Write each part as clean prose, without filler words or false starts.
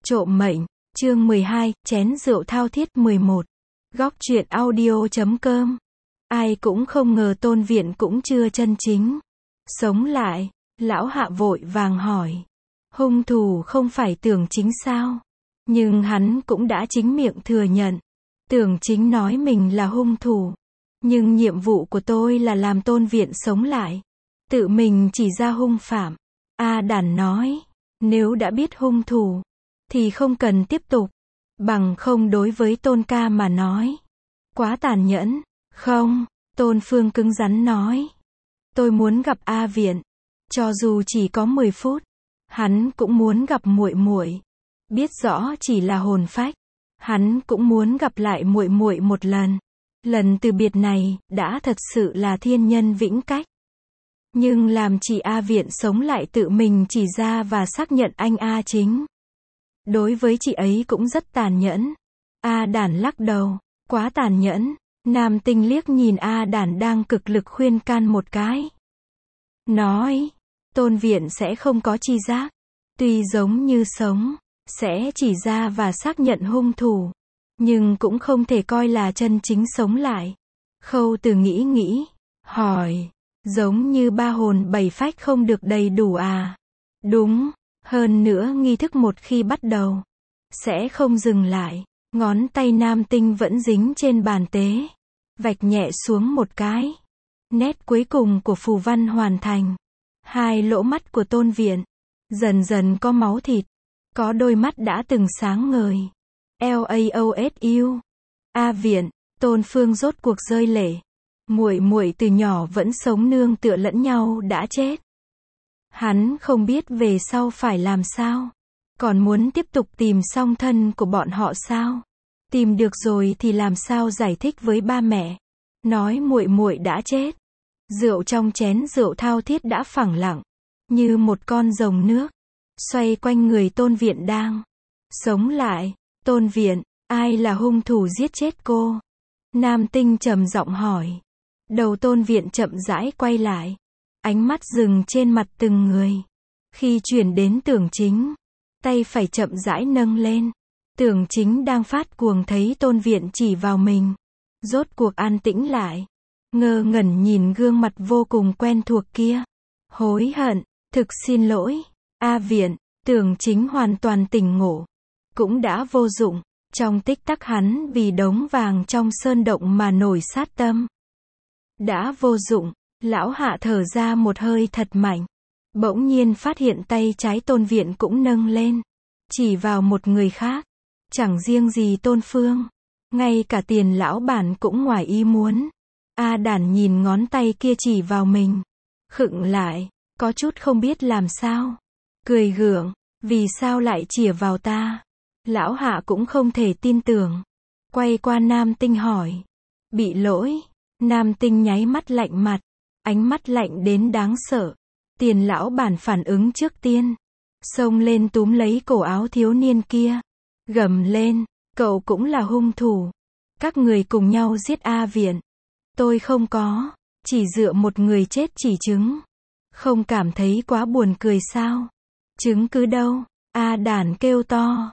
Trộm mệnh, chương 12, chén rượu thao thiết 11. Góc truyện audio.com. Ai cũng không ngờ Tôn Viện cũng chưa chân chính sống lại. Lão Hạ vội vàng hỏi. Hung thủ không phải Tưởng Chính sao? Nhưng hắn cũng đã chính miệng thừa nhận. Tưởng Chính nói mình là hung thủ. Nhưng nhiệm vụ của tôi là làm Tôn Viện sống lại. Tự mình chỉ ra hung phạm. A Đản nói. Nếu đã biết hung thủ thì không cần tiếp tục. Bằng không đối với Tôn ca mà nói. Quá tàn nhẫn. Không, Tôn Phương cứng rắn nói. Tôi muốn gặp A Viện. Cho dù chỉ có 10 phút. Hắn cũng muốn gặp muội muội. Biết rõ chỉ là hồn phách. Hắn cũng muốn gặp lại muội muội một lần. Lần từ biệt này, đã thật sự là thiên nhân vĩnh cách. Nhưng làm chị A Viện sống lại tự mình chỉ ra và xác nhận anh A Chính. Đối với chị ấy cũng rất tàn nhẫn. A Đản lắc đầu. Quá tàn nhẫn. Nam Tinh liếc nhìn A Đản đang cực lực khuyên can một cái. Nói. Tôn Viện sẽ không có tri giác. Tuy giống như sống. Sẽ chỉ ra và xác nhận hung thủ. Nhưng cũng không thể coi là chân chính sống lại. Khâu Từ nghĩ. Hỏi. Giống như ba hồn bảy phách không được đầy đủ à? Đúng. Hơn nữa nghi thức một khi bắt đầu. Sẽ không dừng lại. Ngón tay Nam Tinh vẫn dính trên bàn tế. Vạch nhẹ xuống một cái. Nét cuối cùng của phù văn hoàn thành. Hai lỗ mắt của Tôn Viện. Dần dần có máu thịt. Có đôi mắt đã từng sáng ngời. LAOSU. A Viện. Tôn Phương rốt cuộc rơi lệ. Muội muội từ nhỏ vẫn sống nương tựa lẫn nhau đã chết. Hắn không biết về sau phải làm sao. Còn muốn tiếp tục tìm song thân của bọn họ sao? Tìm được rồi thì làm sao giải thích với ba mẹ? Nói muội muội đã chết. Rượu trong chén rượu thao thiết đã phẳng lặng. Như một con rồng nước. Xoay quanh người Tôn Viện đang sống lại. Tôn Viện, ai là hung thủ giết chết cô? Nam Tinh trầm giọng hỏi. Đầu Tôn Viện chậm rãi quay lại. Ánh mắt dừng trên mặt từng người. Khi chuyển đến Tưởng Chính. Tay phải chậm rãi nâng lên. Tưởng Chính đang phát cuồng thấy Tôn Viện chỉ vào mình. Rốt cuộc an tĩnh lại. Ngơ ngẩn nhìn gương mặt vô cùng quen thuộc kia. Hối hận, thực xin lỗi. A Viện, Tưởng Chính hoàn toàn tỉnh ngộ. Cũng đã vô dụng. Trong tích tắc hắn vì đống vàng trong sơn động mà nổi sát tâm. Đã vô dụng. Lão Hạ thở ra một hơi thật mạnh. Bỗng nhiên phát hiện tay trái Tôn Viện cũng nâng lên. Chỉ vào một người khác. Chẳng riêng gì Tôn Phương. Ngay cả Tiền lão bản cũng ngoài ý muốn. A Đản nhìn ngón tay kia chỉ vào mình. Khựng lại. Có chút không biết làm sao. Cười gượng. Vì sao lại chĩa vào ta? Lão Hạ cũng không thể tin tưởng. Quay qua Nam Tinh hỏi. Bị lỗi. Nam Tinh nháy mắt lạnh mặt. Ánh mắt lạnh đến đáng sợ. Tiền lão bản phản ứng trước tiên. Xông lên túm lấy cổ áo thiếu niên kia. Gầm lên. Cậu cũng là hung thủ. Các người cùng nhau giết A Viện. Tôi không có. Chỉ dựa một người chết chỉ chứng. Không cảm thấy quá buồn cười sao? Chứng cứ đâu? A Đản kêu to.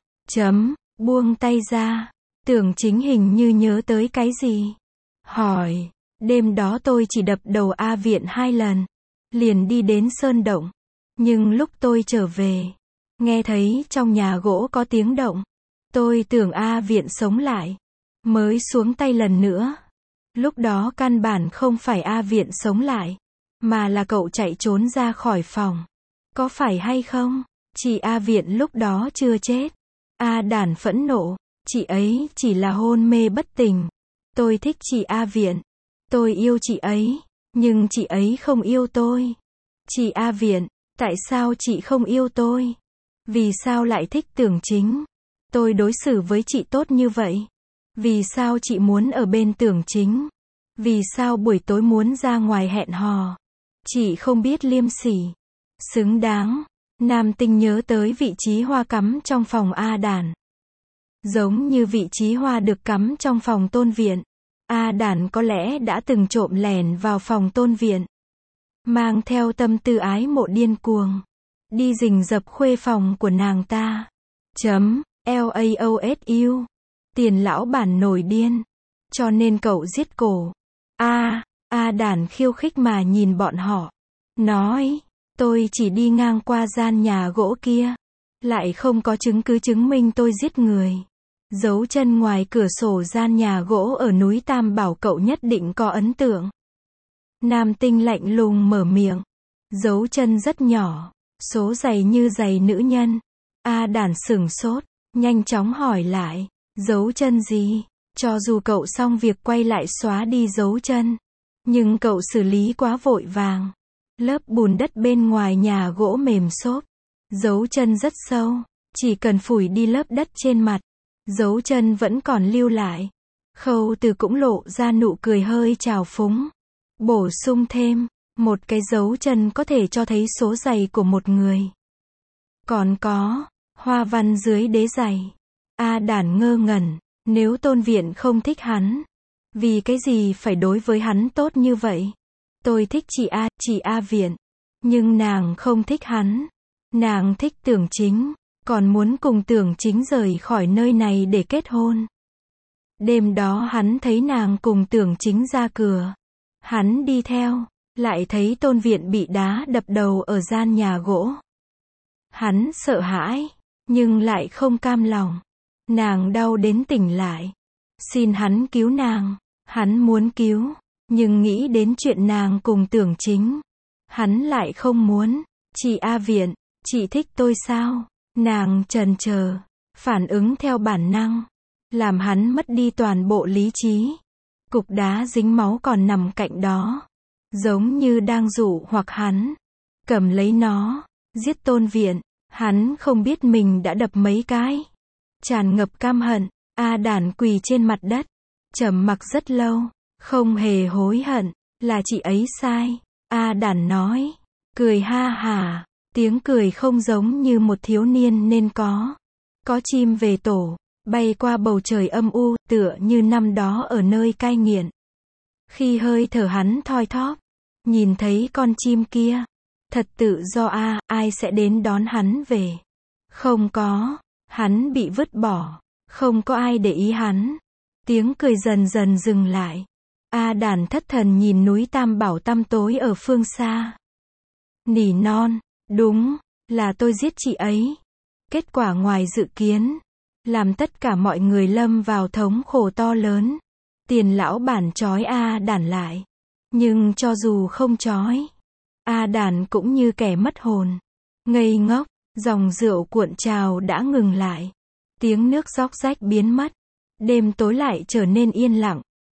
Buông tay ra. Tưởng Chính hình như nhớ tới cái gì. Hỏi. Đêm đó tôi chỉ đập đầu A Viện 2 lần. Liền đi đến sơn động. Nhưng lúc tôi trở về. Nghe thấy trong nhà gỗ có tiếng động. Tôi tưởng A Viện sống lại. Mới xuống tay lần nữa. Lúc đó căn bản không phải A Viện sống lại. Mà là cậu chạy trốn ra khỏi phòng. Có phải hay không? Chị A Viện lúc đó chưa chết. A Đản phẫn nộ. Chị ấy chỉ là hôn mê bất tỉnh. Tôi thích chị A Viện. Tôi yêu chị ấy. Nhưng chị ấy không yêu tôi. Chị A Viện, tại sao chị không yêu tôi? Vì sao lại thích Tưởng Chính? Tôi đối xử với chị tốt như vậy. Vì sao chị muốn ở bên Tưởng Chính? Vì sao buổi tối muốn ra ngoài hẹn hò? Chị không biết liêm sỉ. Xứng đáng. Nam Tinh nhớ tới vị trí hoa cắm trong phòng A Đản. Giống như vị trí hoa được cắm trong phòng Tôn Viện. A Đản có lẽ đã từng trộm lẻn vào phòng Tôn Viện. Mang theo tâm tư ái mộ điên cuồng. Đi rình rập khuê phòng của nàng ta. LAOSU. Tiền lão bản nổi điên. Cho nên cậu giết cổ. A Đản khiêu khích mà nhìn bọn họ. Nói, tôi chỉ đi ngang qua gian nhà gỗ kia. Lại không có chứng cứ chứng minh tôi giết người. Dấu chân ngoài cửa sổ gian nhà gỗ ở núi Tam Bảo cậu nhất định có ấn tượng. Nam Tinh lạnh lùng mở miệng. Dấu chân rất nhỏ, số giày như giày nữ nhân. A Đản sửng sốt, nhanh chóng hỏi lại, dấu chân gì? Cho dù cậu xong việc quay lại xóa đi dấu chân, nhưng cậu xử lý quá vội vàng. Lớp bùn đất bên ngoài nhà gỗ mềm xốp, dấu chân rất sâu, chỉ cần phủi đi lớp đất trên mặt, dấu chân vẫn còn lưu lại. Khâu Từ cũng lộ ra nụ cười hơi trào phúng. Bổ sung thêm, một cái dấu chân có thể cho thấy số giày của một người. Còn có, hoa văn dưới đế giày. A Đản ngơ ngẩn, nếu Tôn Viện không thích hắn, vì cái gì phải đối với hắn tốt như vậy? Tôi thích chị A Viện, nhưng nàng không thích hắn. Nàng thích Tưởng Chính, còn muốn cùng Tưởng Chính rời khỏi nơi này để kết hôn. Đêm đó hắn thấy nàng cùng Tưởng Chính ra cửa. Hắn đi theo, lại thấy Tôn Viện bị đá đập đầu ở gian nhà gỗ. Hắn sợ hãi, nhưng lại không cam lòng. Nàng đau đến tỉnh lại. Xin hắn cứu nàng. Hắn muốn cứu, nhưng nghĩ đến chuyện nàng cùng Tưởng Chính. Hắn lại không muốn. Chị A Viện, chị thích tôi sao? Nàng chần chờ, phản ứng theo bản năng, làm hắn mất đi toàn bộ lý trí. Cục đá dính máu còn nằm cạnh đó, giống như đang dụ hoặc hắn cầm lấy nó, giết Tôn Viện. Hắn không biết mình đã đập mấy cái. Tràn ngập căm hận, A Đản quỳ trên mặt đất, trầm mặc rất lâu, không hề hối hận, là chị ấy sai. A Đản nói, cười ha hả, tiếng cười không giống như một thiếu niên nên có. Có chim về tổ, bay qua bầu trời âm u, tựa như năm đó ở nơi cai nghiện. Khi hơi thở hắn thoi thóp, nhìn thấy con chim kia, thật tự do ai sẽ đến đón hắn về? Không có, hắn bị vứt bỏ, không có ai để ý hắn. Tiếng cười dần dần dừng lại. A Đản thất thần nhìn núi Tam Bảo tăm tối ở phương xa. Nỉ non, đúng, là tôi giết chị ấy. Kết quả ngoài dự kiến, làm tất cả mọi người lâm vào thống khổ to lớn. Tiền lão bản trói A Đản lại. Nhưng cho dù không trói, A Đản cũng như kẻ mất hồn. Ngây ngốc, dòng rượu cuộn trào đã ngừng lại. Tiếng nước róc rách biến mất. Đêm tối lại trở nên yên lặng.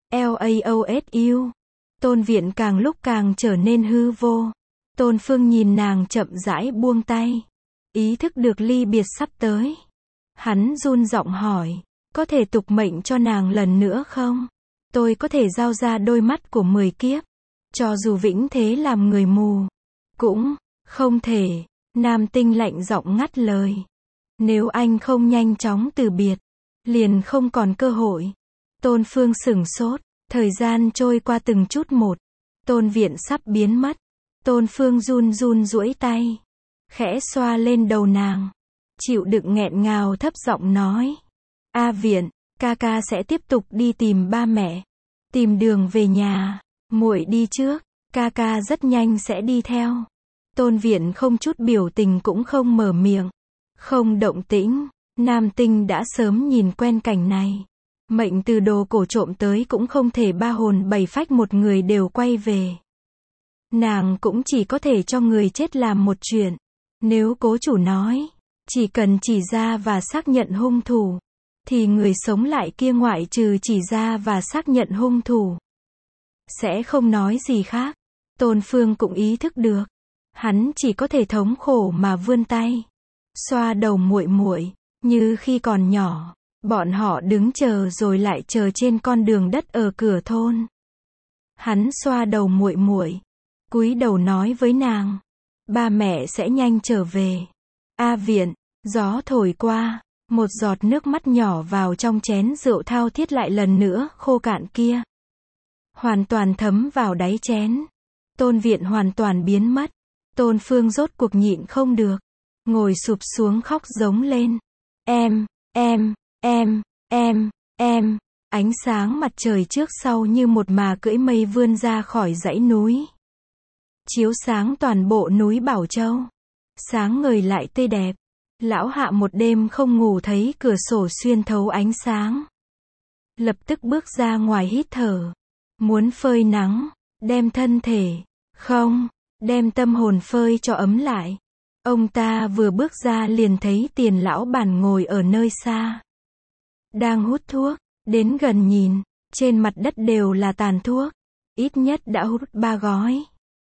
LAOSU. Tôn Viện càng lúc càng trở nên hư vô. Tôn Phương nhìn nàng chậm rãi buông tay. Ý thức được ly biệt sắp tới. Hắn run giọng hỏi, có thể tục mệnh cho nàng lần nữa không? Tôi có thể giao ra đôi mắt của 10 kiếp. Cho dù vĩnh thế làm người mù. Cũng không thể. Nam Tinh lạnh giọng ngắt lời. Nếu anh không nhanh chóng từ biệt, liền không còn cơ hội. Tôn Phương sửng sốt. Thời gian trôi qua từng chút một. Tôn Viện sắp biến mất. Tôn Phương run run duỗi tay, khẽ xoa lên đầu nàng. Chịu đựng nghẹn ngào thấp giọng nói. A Viện, ca ca sẽ tiếp tục đi tìm ba mẹ. Tìm đường về nhà. Muội đi trước, ca ca rất nhanh sẽ đi theo. Tôn Viện không chút biểu tình cũng không mở miệng. Không động tĩnh. Nam Tinh đã sớm nhìn quen cảnh này. Mệnh từ đồ cổ trộm tới cũng không thể ba hồn bảy phách một người đều quay về. Nàng cũng chỉ có thể cho người chết làm một chuyện. Nếu cố chủ nói, chỉ cần chỉ ra và xác nhận hung thủ, thì người sống lại kia ngoại trừ chỉ ra và xác nhận hung thủ, sẽ không nói gì khác. Tôn Phương cũng ý thức được. Hắn chỉ có thể thống khổ mà vươn tay. Xoa đầu muội muội, như khi còn nhỏ. Bọn họ đứng chờ rồi lại chờ trên con đường đất ở cửa thôn. Hắn xoa đầu muội muội, cúi đầu nói với nàng, ba mẹ sẽ nhanh trở về. A Viện, gió thổi qua, một giọt nước mắt nhỏ vào trong chén rượu thao thiết lại lần nữa khô cạn kia. Hoàn toàn thấm vào đáy chén. Tôn Viện hoàn toàn biến mất. Tôn Phương rốt cuộc nhịn không được, ngồi sụp xuống khóc giống lên. em, em, em, em. Ánh sáng mặt trời trước sau như một mà cưỡi mây vươn ra khỏi dãy núi. Chiếu sáng toàn bộ núi Bảo Châu. Sáng ngời lại tươi đẹp. Lão Hạ một đêm không ngủ thấy cửa sổ xuyên thấu ánh sáng. Lập tức bước ra ngoài hít thở. Muốn phơi nắng, đem thân thể, không, đem tâm hồn phơi cho ấm lại. Ông ta vừa bước ra liền thấy Tiền lão bản ngồi ở nơi xa. Đang hút thuốc, đến gần nhìn, trên mặt đất đều là tàn thuốc. Ít nhất đã hút 3 gói.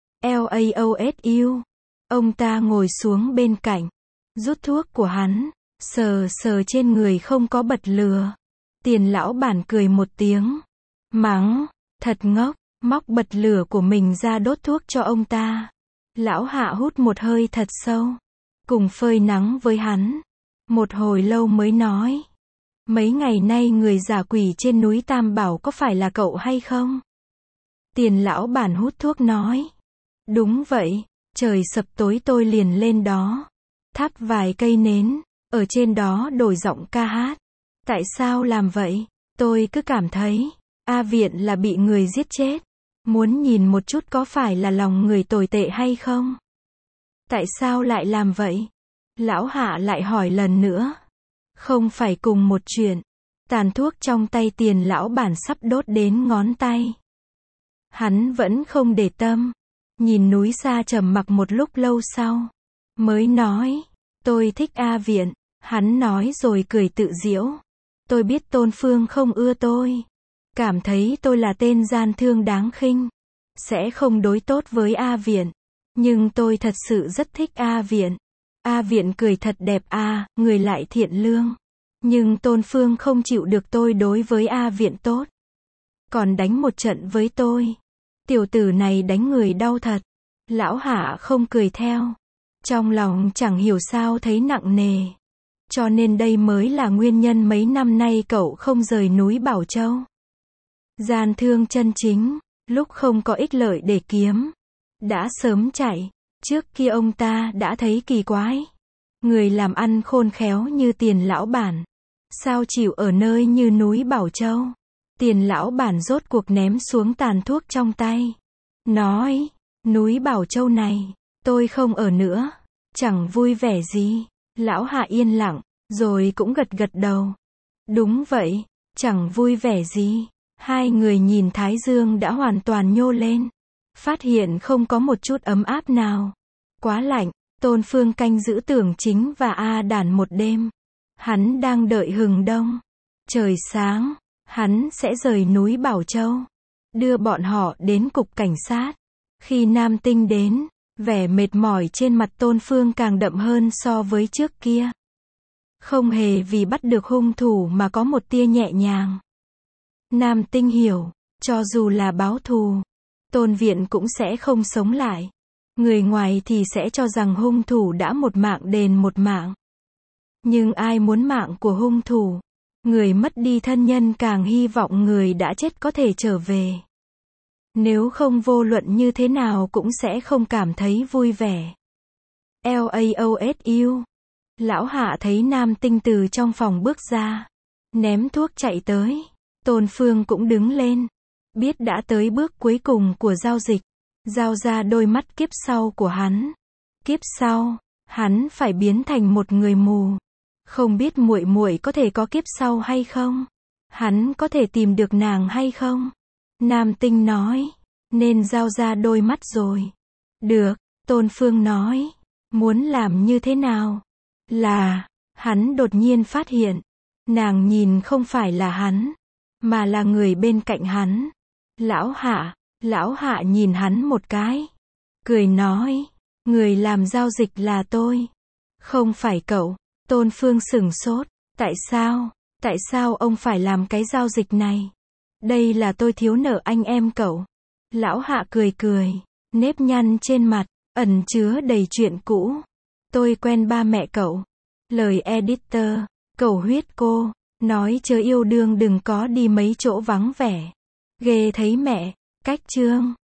LAOSU. Ông ta ngồi xuống bên cạnh, rút thuốc của hắn, sờ sờ trên người không có bật lửa. Tiền lão bản cười một tiếng, mắng, thật ngốc, móc bật lửa của mình ra đốt thuốc cho ông ta. Lão Hạ hút một hơi thật sâu, cùng phơi nắng với hắn. Một hồi lâu mới nói, mấy ngày nay người giả quỷ trên núi Tam Bảo có phải là cậu hay không? Tiền lão bản hút thuốc nói, đúng vậy, trời sập tối tôi liền lên đó, thắp vài cây nến, ở trên đó đổi giọng ca hát. Tại sao làm vậy? Tôi cứ cảm thấy, A Viện là bị người giết chết. Muốn nhìn một chút có phải là lòng người tồi tệ hay không? Tại sao lại làm vậy? Lão Hạ lại hỏi lần nữa. Không phải cùng một chuyện. Tàn thuốc trong tay Tiền lão bản sắp đốt đến ngón tay. Hắn vẫn không để tâm. Nhìn núi xa trầm mặc một lúc lâu sau. Mới nói, tôi thích A Viện. Hắn nói rồi cười tự giễu. Tôi biết Tôn Phương không ưa tôi. Cảm thấy tôi là tên gian thương đáng khinh. Sẽ không đối tốt với A Viện. Nhưng tôi thật sự rất thích A Viện. A Viện cười thật đẹp à, người lại thiện lương. Nhưng Tôn Phương không chịu được tôi đối với A Viện tốt. Còn đánh một trận với tôi. Tiểu tử này đánh người đau thật. Lão Hạ không cười theo. Trong lòng chẳng hiểu sao thấy nặng nề. Cho nên đây mới là nguyên nhân mấy năm nay cậu không rời núi Bảo Châu. Gian thương chân chính, lúc không có ích lợi để kiếm, đã sớm chạy. Trước kia ông ta đã thấy kỳ quái. Người làm ăn khôn khéo như Tiền lão bản. Sao chịu ở nơi như núi Bảo Châu? Tiền lão bản rốt cuộc ném xuống tàn thuốc trong tay. Nói, núi Bảo Châu này, tôi không ở nữa. Chẳng vui vẻ gì. Lão Hạ yên lặng, rồi cũng gật gật đầu. Đúng vậy, chẳng vui vẻ gì. Hai người nhìn thái dương đã hoàn toàn nhô lên. Phát hiện không có một chút ấm áp nào. Quá lạnh, Tôn Phương canh giữ Tưởng Chính và A Đản một đêm. Hắn đang đợi hừng đông. Trời sáng, hắn sẽ rời núi Bảo Châu. Đưa bọn họ đến cục cảnh sát. Khi Nam Tinh đến, vẻ mệt mỏi trên mặt Tôn Phương càng đậm hơn so với trước kia. Không hề vì bắt được hung thủ mà có một tia nhẹ nhàng. Nam Tinh hiểu, cho dù là báo thù, Tôn Viện cũng sẽ không sống lại. Người ngoài thì sẽ cho rằng hung thủ đã một mạng đền một mạng. Nhưng ai muốn mạng của hung thủ? Người mất đi thân nhân càng hy vọng người đã chết có thể trở về. Nếu không vô luận như thế nào cũng sẽ không cảm thấy vui vẻ. LAOSU. Lão Hạ thấy Nam Tinh từ trong phòng bước ra. Ném thuốc chạy tới. Tôn Phương cũng đứng lên. Biết đã tới bước cuối cùng của giao dịch. Giao ra đôi mắt kiếp sau của hắn. Kiếp sau, hắn phải biến thành một người mù. Không biết muội muội có thể có kiếp sau hay không? Hắn có thể tìm được nàng hay không? Nam Tinh nói, nên giao ra đôi mắt rồi. Được, Tôn Phương nói, muốn làm như thế nào? Là, hắn đột nhiên phát hiện, nàng nhìn không phải là hắn, mà là người bên cạnh hắn. Lão Hạ nhìn hắn một cái. Cười nói, người làm giao dịch là tôi. Không phải cậu. Tôn Phương sửng sốt. Tại sao? Tại sao ông phải làm cái giao dịch này? Đây là tôi thiếu nợ anh em cậu. Lão Hạ cười cười. Nếp nhăn trên mặt, ẩn chứa đầy chuyện cũ. Tôi quen ba mẹ cậu. Lời editor, cầu huyết cô, nói chớ yêu đương đừng có đi mấy chỗ vắng vẻ. Ghê thấy mẹ, cách chương.